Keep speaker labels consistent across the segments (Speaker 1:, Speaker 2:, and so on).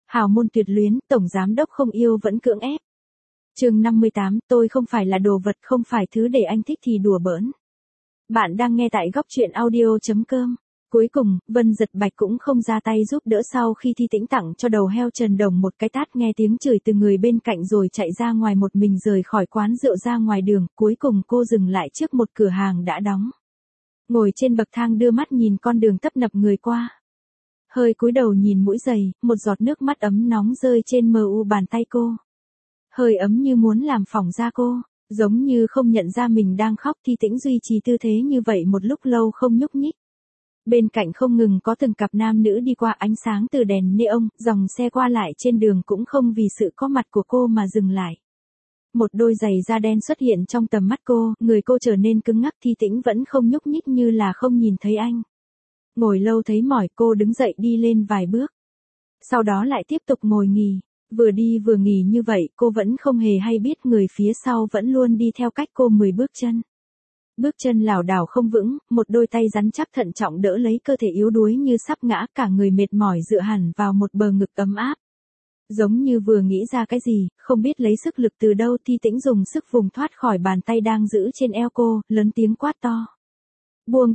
Speaker 1: Hào môn tuyệt luyến, tổng giám đốc không yêu vẫn cưỡng ép. Chương 58, tôi không phải là đồ vật, không phải thứ để anh thích thì đùa bỡn. Bạn đang nghe tại góc truyện audio.com. Cuối cùng, Vân Giật Bạch cũng không ra tay giúp đỡ sau khi Thi Tĩnh tặng cho đầu heo Trần Đồng một cái tát, nghe tiếng chửi từ người bên cạnh rồi chạy ra ngoài, một mình rời khỏi quán rượu ra ngoài đường. Cuối cùng cô dừng lại trước một cửa hàng đã đóng. Ngồi trên bậc thang đưa mắt nhìn con đường tấp nập người qua. Hơi cúi đầu nhìn mũi giày, một giọt nước mắt ấm nóng rơi trên mu bàn tay cô. Hơi ấm như muốn làm phỏng da cô, giống như không nhận ra mình đang khóc. Thi Tĩnh duy trì tư thế như vậy một lúc lâu không nhúc nhích. Bên cạnh không ngừng có từng cặp nam nữ đi qua, ánh sáng từ đèn neon, dòng xe qua lại trên đường cũng không vì sự có mặt của cô mà dừng lại. Một đôi giày da đen xuất hiện trong tầm mắt cô, người cô trở nên cứng ngắc. Thi Tĩnh vẫn không nhúc nhích như là không nhìn thấy anh. Ngồi lâu thấy mỏi, cô đứng dậy đi lên vài bước. Sau đó lại tiếp tục ngồi nghỉ. Vừa đi vừa nghỉ như vậy, cô vẫn không hề hay biết người phía sau vẫn luôn đi theo cách cô 10 bước chân. Bước chân lảo đảo không vững, một đôi tay rắn chắc thận trọng đỡ lấy cơ thể yếu đuối như sắp ngã, cả người mệt mỏi dựa hẳn vào một bờ ngực ấm áp. Giống như vừa nghĩ ra cái gì, không biết lấy sức lực từ đâu, Thi Tĩnh dùng sức vùng thoát khỏi bàn tay đang giữ trên eo cô, lớn tiếng quát to. Buông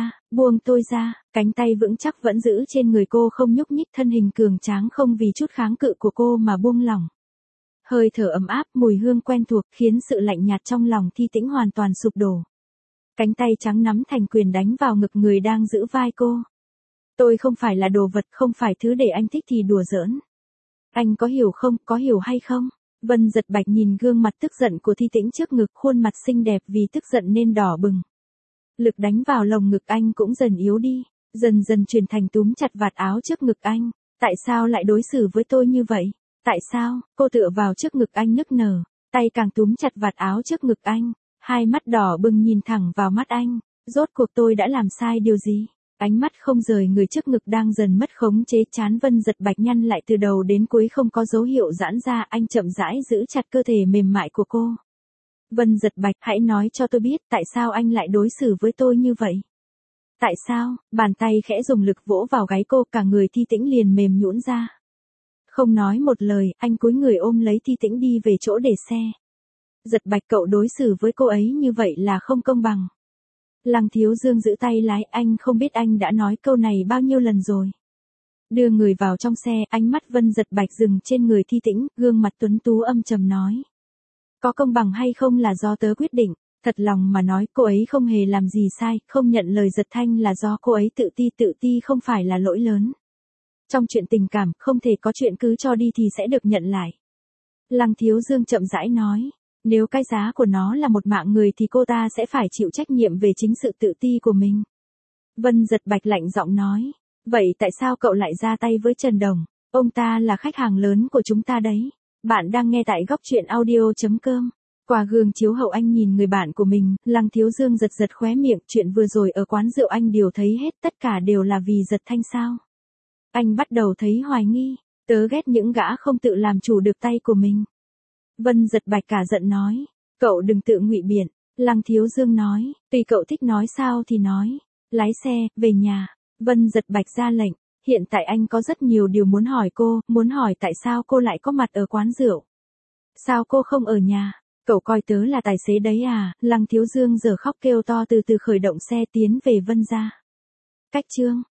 Speaker 1: tôi ra, cánh tay vững chắc vẫn giữ trên người cô không nhúc nhích, thân hình cường tráng không vì chút kháng cự của cô mà buông lỏng. Hơi thở ấm áp, mùi hương quen thuộc khiến sự lạnh nhạt trong lòng Thi Tĩnh hoàn toàn sụp đổ. Cánh tay trắng nắm thành quyền đánh vào ngực người đang giữ vai cô. Tôi không phải là đồ vật, không phải thứ để anh thích thì đùa giỡn. Anh có hiểu không, có hiểu hay không? Vân Giật Bạch nhìn gương mặt tức giận của Thi Tĩnh trước ngực, khuôn mặt xinh đẹp vì tức giận nên đỏ bừng. Lực đánh vào lồng ngực anh cũng dần yếu đi, dần dần chuyển thành túm chặt vạt áo trước ngực anh. Tại sao lại đối xử với tôi như vậy? Tại sao? Cô tựa vào trước ngực anh nức nở, tay càng túm chặt vạt áo trước ngực anh. Hai mắt đỏ bừng nhìn thẳng vào mắt anh. Rốt cuộc tôi đã làm sai điều gì? Ánh mắt không rời người trước ngực đang dần mất khống chế, trán Vân Giật Bạch nhăn lại từ đầu đến cuối không có dấu hiệu giãn ra, anh chậm rãi giữ chặt cơ thể mềm mại của cô. Vân Giật Bạch, hãy nói cho tôi biết tại sao anh lại đối xử với tôi như vậy? Tại sao? Bàn tay khẽ dùng lực vỗ vào gáy cô, cả người Thi Tĩnh liền mềm nhũn ra. Không nói một lời, anh cúi người ôm lấy Thi Tĩnh đi về chỗ để xe. Giật Bạch, cậu đối xử với cô ấy như vậy là không công bằng. Lăng Thiếu Dương giữ tay lái, anh không biết anh đã nói câu này bao nhiêu lần rồi. Đưa người vào trong xe, ánh mắt Vân Giật Bạch dừng trên người Thi Tĩnh, gương mặt tuấn tú âm trầm nói. Có công bằng hay không là do tớ quyết định, thật lòng mà nói cô ấy không hề làm gì sai, không nhận lời Giật Thanh là do cô ấy tự ti không phải là lỗi lớn. Trong chuyện tình cảm, không thể có chuyện cứ cho đi thì sẽ được nhận lại. Lăng Thiếu Dương chậm rãi nói. Nếu cái giá của nó là một mạng người thì cô ta sẽ phải chịu trách nhiệm về chính sự tự ti của mình. Vân Giật Bạch lạnh giọng nói. Vậy tại sao cậu lại ra tay với Trần Đồng? Ông ta là khách hàng lớn của chúng ta đấy. Bạn đang nghe tại góc truyện audio.com. Qua gương chiếu hậu anh nhìn người bạn của mình, Lăng Thiếu Dương giật giật khóe miệng, chuyện vừa rồi ở quán rượu anh đều thấy hết, tất cả đều là vì Giật Thanh sao? Anh bắt đầu thấy hoài nghi, tớ ghét những gã không tự làm chủ được tay của mình. Vân Giật Bạch cả giận nói, cậu đừng tự ngụy biện. Lăng Thiếu Dương nói, tùy cậu thích nói sao thì nói. Lái xe, về nhà. Vân Giật Bạch ra lệnh, hiện tại anh có rất nhiều điều muốn hỏi cô, muốn hỏi tại sao cô lại có mặt ở quán rượu. Sao cô không ở nhà? Cậu coi tớ là tài xế đấy à? Lăng Thiếu Dương giờ khóc kêu to, từ từ khởi động xe tiến về Vân gia. Cách chương